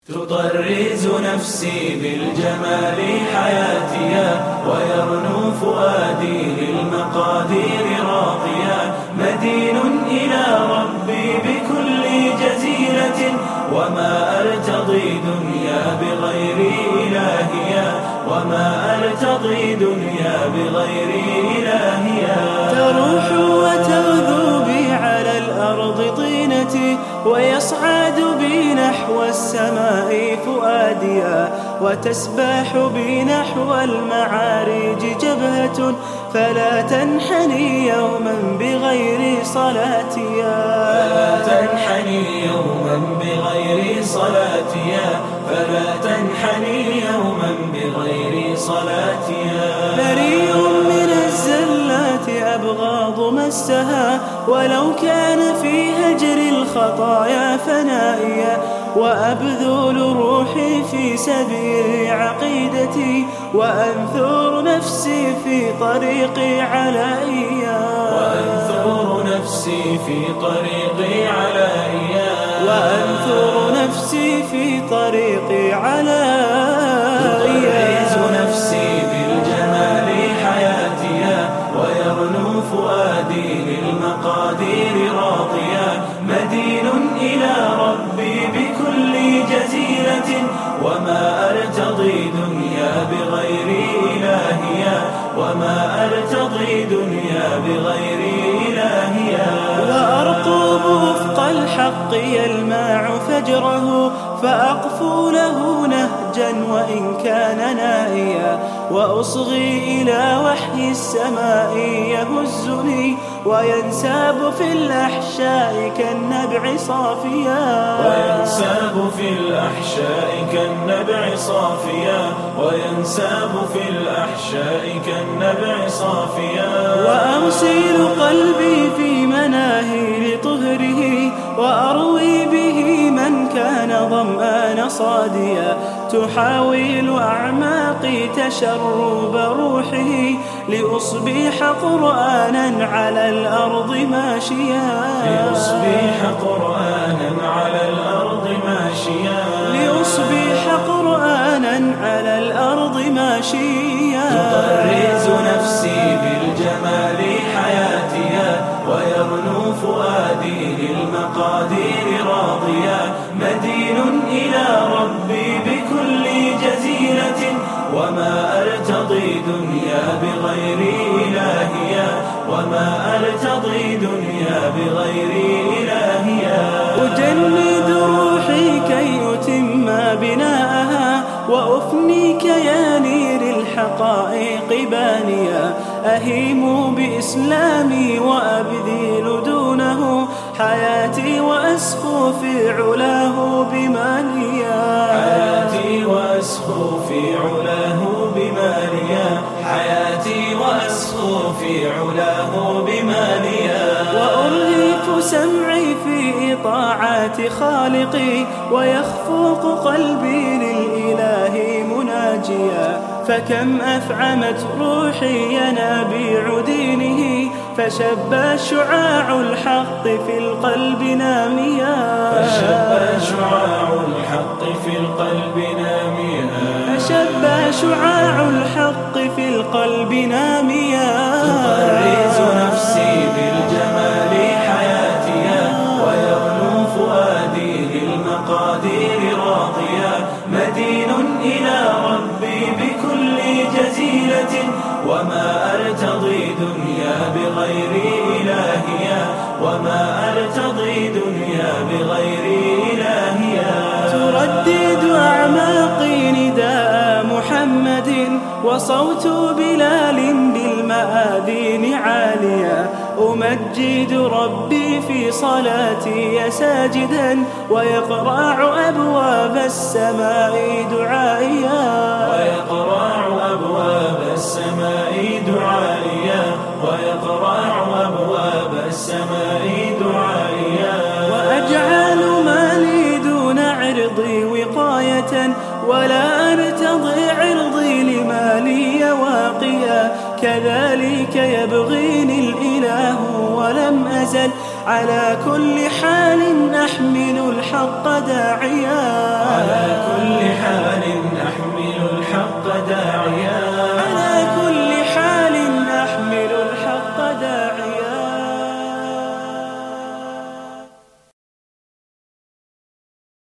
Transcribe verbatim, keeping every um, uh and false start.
تطرز نفسي بالجمال حياتيا، ويرنو فؤادي للمقادير راضيا، مدين إلى ربي بكل جزيلة، وما أرتضي دنيا بغير إلهيا، وما أرتضي دنيا بغير إلهيا. تروح وتغدو بي على الأرض طينتي، ويصعد بي نحو السماء فؤاديا، وتسبح بي نحو المعارج جبهة، فلا تنحني يوما بغير صلاتيا، فلا تنحني يوما بغير صلاتيا، فلا تنحني يوما بغير صلاتيا. بريء من الزلات أبغاض مسها، ولو كان في هجر الخطايا فنائيا، وأبذل روحي في سبيل عقيدتي، وأنثر نفسي في طريقي علائيا، وأنثر نفسي في طريقي علائيا، وأنثر نفسي في طريقي علائيا. تطرز نفسي بالجمال حياتيا، ويرنو فؤادي للمقادير راضيا، مدين إلى ربي بكل جزيلة، وما أرتضي دنيا بغير إلهيا، وما أرتضي دنيا بغير إلهيا. وأرقب وفق الحق يلمع فجره، فأقفو له نهجا وإن كان نائيا، وأصغي إلى وحي السماء يهزني، وينساب في الأحشاء كالنبع صافيا، وينساب في الأحشاء كالنبع صافيا، وينساب في الأحشاء كالنبع صافيا. وأرسل قلبي في مناهل طهره، وأروي به من كان ظمآن صاديا، تحاول أعماقي تشرب روحه، لأصبح قرآنا على الأرض ماشيا، لأصبح قرآنا على الأرض ماشيا، لأصبح قرآنا على الأرض ماشيا. تطرز نفسي بالجمال حياتيا، ويرنو فؤادي للمقادير راضيا، مدين إلى ربي بكل جزيلة، وما أرتضي دنيا بغير إلهيا، وما أرتضي دنيا بغير إلهيا. أجند روحي كي أتم بناءها، وأفني كياني للحقائق بانيا، أهيم بإسلامي وأبذل دونه حياتي، وأسخو في علاه بماليا، حياتي وأسخو في علاه بماليا، حياتي وأسخو في علاه بماليا. وأرهف سمعي في طاعات خالقي، ويخفق قلبي للإله مناجيا، فكم أفعمت روحي ينابيع دينه، فشب شعاع الحق في القلب ناميا، فشب شعاع الحق في القلب ناميا، فشب شعاع الحق في القلب ناميا. تطرز نفسي بالجمال حياتيا، ويرنو فؤادي للمقادير راضيا، مدين إلى ربي بكل جزيلة، وما أرتضي دنيا بغير إلهيا، وما أرتضي دنيا بغير إلهيا. تردد أعماقي نداء محمد، وصوت بلال بالمآذين عاليا، أمجد ربي في صلاتي ساجدا، ويقرع أبواب السماء دعائيا، ويقرع أبواب السماء دعائيا، ويقرع أبواب السماء دعائيا. وأجعل مالي دون عرضي وقاية، ولا أرتضي عرضي لمالي واقيا، كذلك يبغيني الإله ولم أزل على كل حال نحمل الحق داعيا، على كل حال نحمل الحق داعيا.